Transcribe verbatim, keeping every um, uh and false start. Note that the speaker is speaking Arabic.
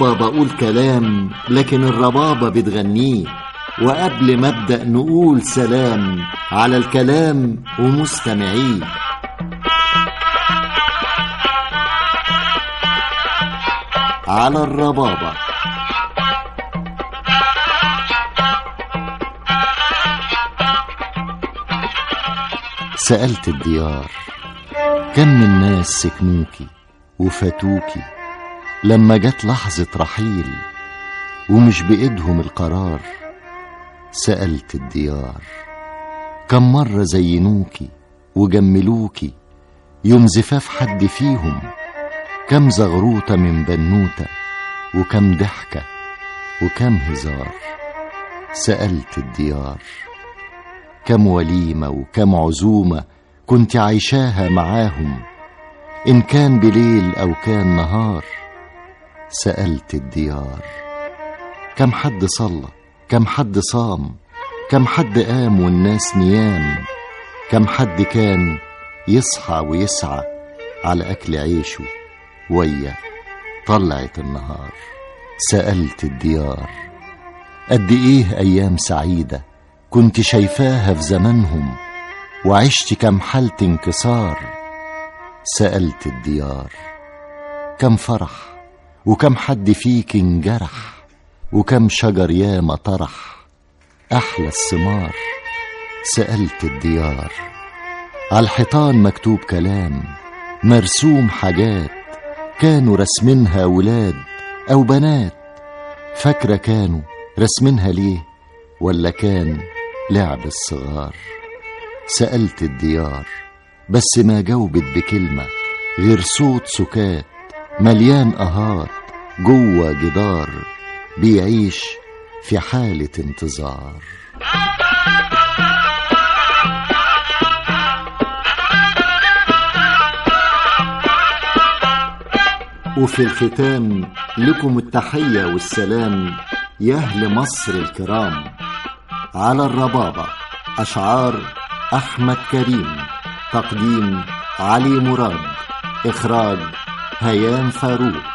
الربابة بقول كلام لكن الربابة بتغنيه، وقبل ما ابدأ نقول سلام على الكلام ومستمعيه. على الربابة. سألت الديار كم من ناس سكنوكي وفاتوكي لما جت لحظة رحيل ومش بإيدهم القرار. سألت الديار كم مرة زينوكي وجملوكي يوم زفاف حد فيهم، كم زغروطة من بنوتة وكم ضحكة وكم هزار. سألت الديار كم وليمة وكم عزومة كنت عايشاها معاهم، إن كان بليل أو كان نهار. سألت الديار كم حد صلى، كم حد صام، كم حد قام والناس نيام، كم حد كان يصحى ويسعى على أكل عيشه ويا طلعة النهار. سألت الديار قد إيه أيام سعيدة كنت شايفاها في زمانهم وعشت كم حالة انكسار. سألت الديار كم فرح وكم حد فيك انجرح وكم شجر ياما طرح أحلى الثمار. سألت الديار عالحيطان مكتوب كلام، مرسوم حاجات كانوا رسمينها ولاد أو بنات، فاكرة كانوا رسمينها ليه ولا كان لعب الصغار. سألت الديار بس ما جاوبت بكلمة غير صوت سكات مليان أهات جوه جدار بيعيش في حالة انتظار. وفي الختام لكم التحية والسلام يا أهل مصر الكرام. على الربابة. أشعار أحمد كريم، تقديم علي مراد، إخراج هيام فاروق.